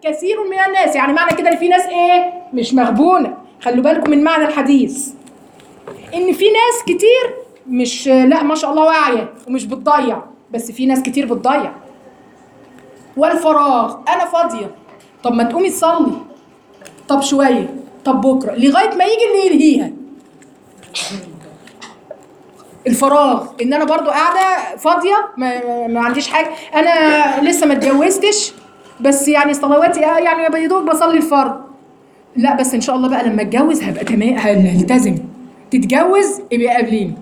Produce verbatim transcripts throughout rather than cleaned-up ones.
كثير من الناس، يعني معنى كده ان في ناس ايه مش مغبونه. خلوا بالكم من معنى الحديث، ان في ناس كتير مش لا ما شاء الله واعيه ومش بتضيع، بس في ناس كتير بتضيع. والفراغ، انا فاضيه، طب ما تقومي تصلي، طب شويه، طب بكره، لغايه ما يجي اللي يلهيها. الفراغ ان انا برضو قاعده فاضيه، ما, ما عنديش حاجه، انا لسه ما اتجوزتش، بس يعني صلواتي اه يعني يا دوب بصلي الفرض. لا بس ان شاء الله بقى لما اتجوز هبقى تمام، هلتزم. تتجوز يبقى قابليني.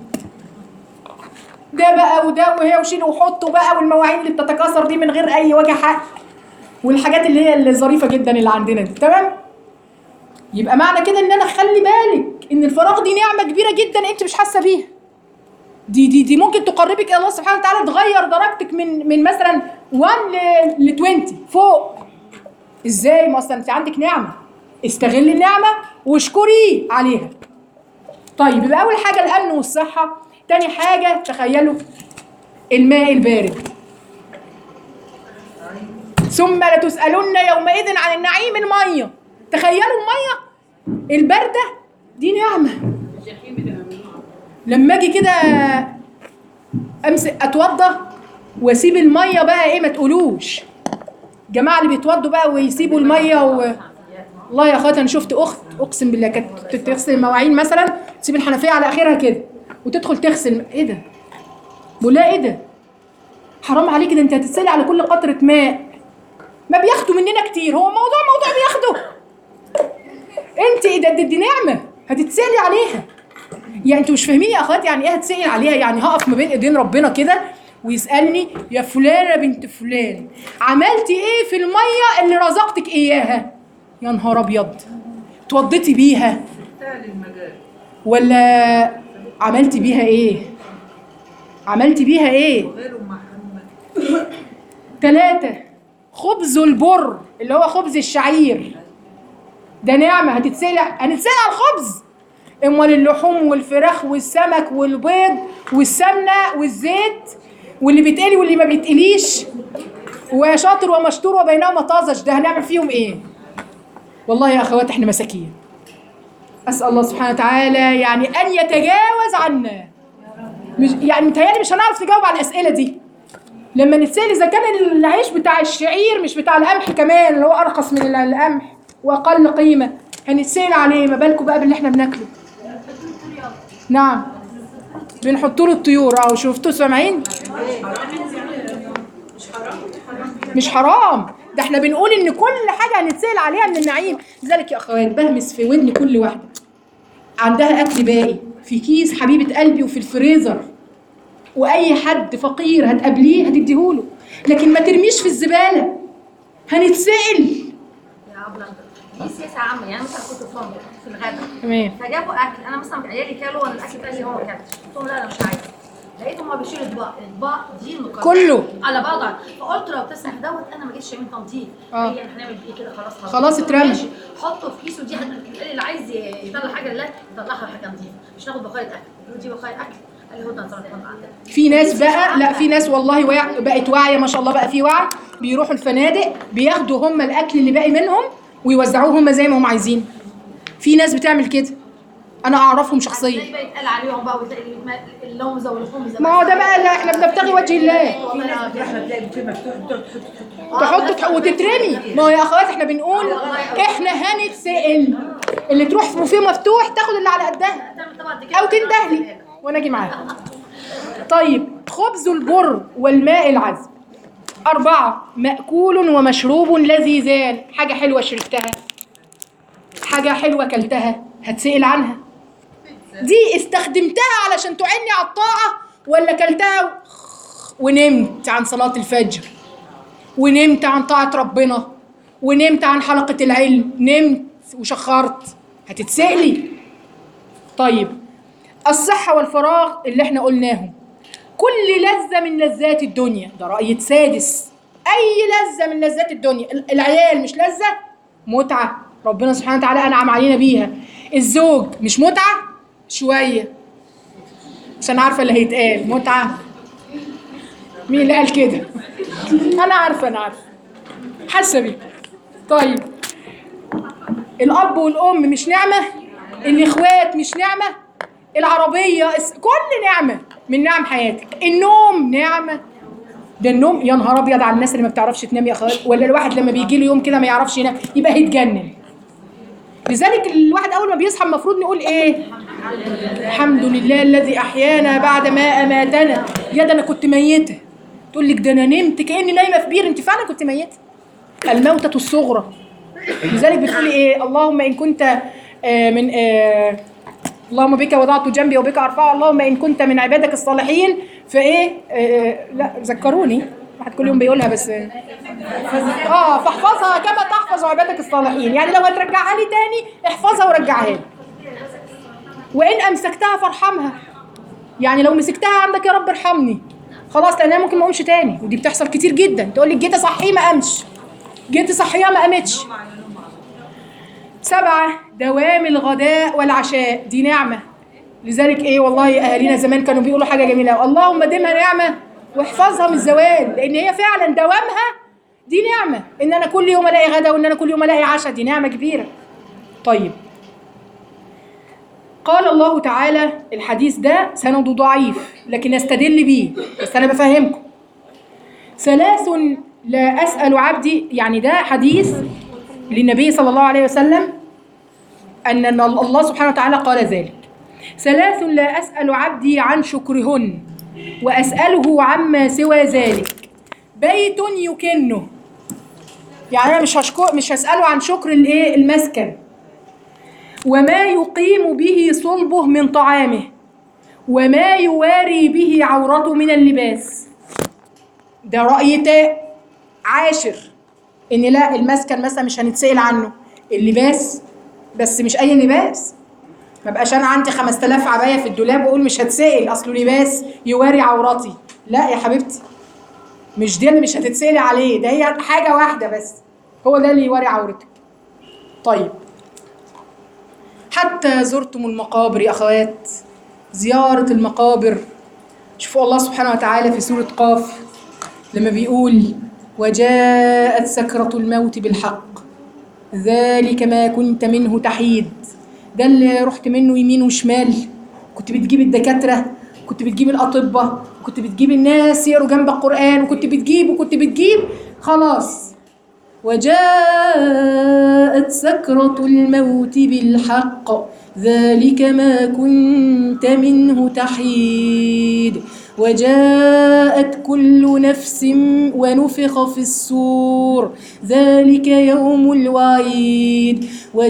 ده بقى وده وهي وشيل وحطه بقى، والمواعين اللي بتتكاثر دي من غير اي وجه حق، والحاجات اللي هي الظريفه جدا اللي عندنا دي. تمام؟ يبقى معنى كده ان انا خلي بالك ان الفراغ دي نعمه كبيره جدا انت مش حاسه بيها. دي دي دي ممكن تقربك الى الله سبحانه وتعالى، تغير درجتك من من مثلا واحد ل عشرين فوق. ازاي؟ ما اصلا انت عندك نعمه، استغلي النعمه واشكري عليها. طيب يبقى اول حاجه الامن والصحه. تاني حاجه تخيلوا الماء البارد. ثم لتسالن يومئذ عن النعيم. الميه، تخيلوا الميه البارده دي نعمه. لما اجي كده امسك اتوضى واسيب الميه بقى ايه، ما تقولوش جماعه اللي بيتوضوا بقى ويسيبوا الميه و... والله يا اخواتي انا شفت اخت اقسم بالله كانت تغسل المواعين مثلا، تسيب الحنفيه على اخرها كده وتدخل تغسل. ايه ده؟ بقول لها ايه ده؟ حرام عليكي، ده انت هتتسالي على كل قطره ماء. ما بياخدوا مننا كتير، هو موضوع موضوع بياخدوا. انت ايه ده؟ دي, دي نعمه هتتسالي عليها. يعني انتوا مش فاهمين يا اخواتي يعني ايه هتسال عليها؟ يعني هقف ما بين ايدين ربنا كده ويسالني يا فلانه بنت فلان عملتي ايه في الميه اللي رزقتك اياها؟ يا نهار ابيض، اتوضيتي بيها ولا عملتي بيها ايه؟ عملتي بيها ايه؟ ثلاثة، خبز البر اللي هو خبز الشعير، ده نعمة هتتسأل. هنتسأل على الخبز، امال اللحوم والفراخ والسمك والبيض والسمنة والزيت واللي بيتقلي واللي ما بيتقليش وشاطر ومشطور وبينهما طازج، ده هنعمل فيهم ايه؟ والله يا اخوات احنا مساكين. اسال الله سبحانه وتعالى يعني ان يتجاوز عنا. مش يعني متهيألي مش هنعرف نجاوب على الاسئله دي لما نتسال اذا كان العيش بتاع الشعير مش بتاع القمح كمان اللي هو ارخص من القمح واقل قيمه، هنتسال عليه، ما بالكم بقى باللي احنا بناكله. نعم بنحط له الطيور. اه شفتوا سامعين؟ مش حرام، ده احنا بنقول ان كل حاجه هنتسال عليها من النعيم. لذلك يا اخوات بهمس في ودن كل واحده عندها اكل باقي في كيس حبيبه قلبي وفي الفريزر، واي حد فقير هتقابليه هتديهوله، لكن ما ترميش في الزباله. هنتسال. يا ابله دي سياسه عامه. يعني مثلا كنت في لندن في الغداء تمام، فجابوا اكل، انا مثلا عيالي كلوا وانا الاكل بتاعي اللي هو ما كلش، قلت لهم لا انا مش عايزه، لقيتهم هما بيشيلوا اطباق، الاطباق دي مقررة كله على بعضها، فقلت لو تسمح دوت انا ما جيتش من تنظيف. اه هي هنعمل ايه كده؟ خلاص خلاص خلاص اترمى. ماشي، حطه في كيس ودي اللي عايز يطلع حاجه لله يطلعها حاجه نظيفه، مش ناخد بقايا اكل، ودي بقايا اكل قال لي هو ده نظام عندنا. في ناس بقى لا، في ناس والله وع... بقت واعيه ما شاء الله، بقى في وعي، بيروحوا الفنادق بياخدوا هم الاكل اللي باقي منهم ويوزعوه هم زي ما هم عايزين. في ناس بتعمل كده، انا اعرفهم شخصيا. ازاي بقى يتقال عليهم بقى وتلاقي اللومزه والخمزه؟ ما هو ده بقى اللي احنا بنبتغي وجه الله. تحط وتترمي. ما هو يا اخوات احنا بنقول احنا هنتسال، اللي تروح في بوفيه مفتوح تاخد اللي على قدها او تندهلي وانا اجي معاها. طيب خبز البر والماء العذب. أربعة، مأكول ومشروب لذيذان، حاجة حلوة شربتها، حاجة حلوة كلتها، هتسأل عنها. دي استخدمتها علشان تعني على الطاعة ولا كلتها ونمت عن صلاة الفجر ونمت عن طاعة ربنا ونمت عن حلقة العلم، نمت وشخرت، هتتسألي. طيب الصحة والفراغ اللي احنا قلناهم. كل لذة من لذات الدنيا، ده رأي سادس، أي لذة من لذات الدنيا. العيال مش لذة؟ متعة ربنا سبحانه وتعالى أنعم علينا بيها. الزوج مش متعة؟ شوية، عشان عارفة اللي هيتقال متعة. مين اللي قال كده؟ أنا عارفة أنا عارفة حاسة بيه. طيب الاب والام مش نعمه؟ الاخوات مش نعمه؟ العربيه، كل نعمه من نعم حياتك. النوم نعمه، ده النوم يا نهار ابيض على الناس اللي ما بتعرفش تنام يا اخوات، ولا الواحد لما بيجي له يوم كده ما يعرفش ينام يبقى هيتجنن. لذلك الواحد اول ما بيصحى المفروض نقول ايه؟ الحمد لله الذي احيانا بعد ما اماتنا. يا ده انا كنت ميته. تقول لك ده انا نمت كاني نايمه في بير، انت فعلا كنت ميته. الموتة الصغرى. لذلك بتقولي ايه؟ اللهم ان كنت آه من آه اللهم بك وضعت جنبي وبك ارفعه، اللهم ان كنت من عبادك الصالحين فايه آه لا ذكروني، واحد كل يوم بيقولها بس اه فاحفظها كما تحفظ عبادك الصالحين. يعني لو هترجعها لي تاني احفظها ورجعها لي. وان امسكتها فارحمها، يعني لو مسكتها عندك يا رب ارحمني خلاص، لان انا ممكن ما اقومش تاني، ودي بتحصل كتير جدا. تقول لي جيت اصحيه ما قامش، جيت اصحيها ما قامتش. سبعة دوام الغداء والعشاء، دي نعمة. لذلك ايه والله اهالينا زمان كانوا بيقولوا حاجة جميلة، اللهم دمها نعمة واحفظها من الزوال، لان هي فعلا دوامها دي نعمة. ان انا كل يوم الاقي غدا وان انا كل يوم الاقي عشاء، دي نعمة كبيرة. طيب قال الله تعالى، الحديث ده سنده ضعيف لكن استدل بيه، بس انا بفهمكم. ثلاث لا اسأل عبدي، يعني ده حديث للنبي صلى الله عليه وسلم أن الله سبحانه وتعالى قال ذلك. ثلاث لا أسأل عبدي عن شكرهن وأسأله عما سوى ذلك. بيت يكنه، يعني أنا مش هشكر مش هسأله عن شكر الإيه؟ المسكن. وما يقيم به صلبه من طعامه، وما يواري به عورته من اللباس. ده رأي تاء عاشر، ان لا المسكن مثلا مش هنتسأل عنه، اللباس بس مش اي لباس. ما بقاش انا عندي خمسة آلاف عبايه في الدولاب واقول مش هتسأل اصله لباس يواري عورتي. لا يا حبيبتي، مش دي اللي مش هتتسألي عليه، ده هي حاجه واحده بس، هو ده اللي يواري عورتك. طيب حتى زرتم المقابر يا اخوات، زياره المقابر. شوفوا الله سبحانه وتعالى في سوره قاف لما بيقول وجاءت سكرة الموت بالحق ذلك ما كنت منه تحيد. ده اللي رحت منه يمين وشمال، كنت بتجيب الدكاترة، كنت بتجيب الأطباء، كنت بتجيب الناس يقروا جنب القرآن، وكنت بتجيب وكنت بتجيب خلاص. وجاءت سكرة الموت بالحق ذلك ما كنت منه تحيد. وجاءت كل نفس ونفخ في الصور ذلك يوم الوعيد.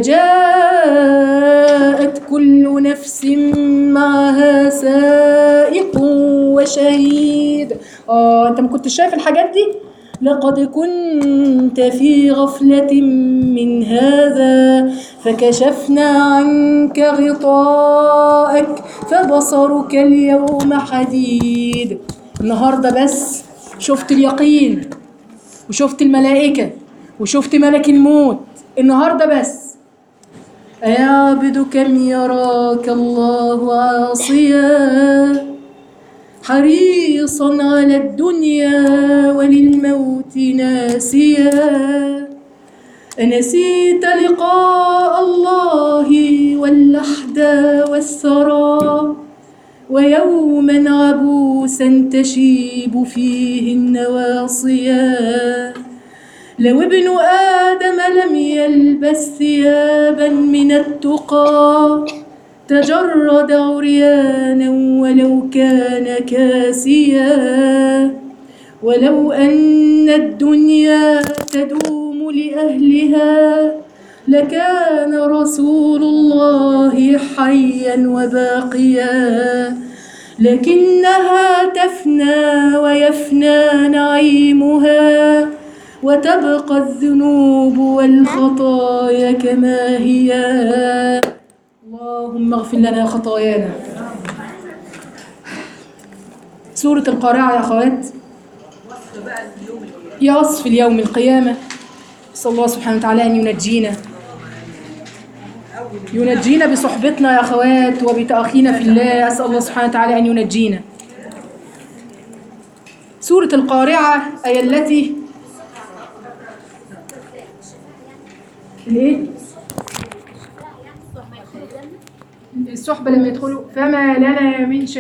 وجاءت كل نفس معها سائق وشهيد. اه انت ما كنتش شايف الحاجات دي؟ لقد كنت في غفلة من هذا فكشفنا عنك غطاءك فبصرك اليوم حديد. النهاردة بس شفت اليقين وشفت الملائكة وشفت ملك الموت، النهاردة بس. أيعبد كم يراك الله عاصيا حريصا على الدنيا وللموت ناسيا. أنسيت لقاء الله واللحد والثرى ويوما عبوسا تشيب فيه النواصيا. لو ابن آدم لم يلبس ثيابا من التقى تجرد عريانا ولو كان كاسيا. ولو أن الدنيا تدوم لأهلها لكان رسول الله حيا وباقيا. لكنها تفنى ويفنى نعيمها وتبقى الذنوب والخطايا كما هي. اللهم اغفر لنا خطايانا. سورة القارعة يا أخوات هي وصف اليوم القيامة. نسأل الله سبحانه وتعالى أن ينجينا ينجينا بصحبتنا يا أخوات وبتأخينا في الله. أسأل الله سبحانه وتعالى أن ينجينا. سورة القارعة أي التي الايه؟ الصحبة لما يدخلوا فما لنا من شيء.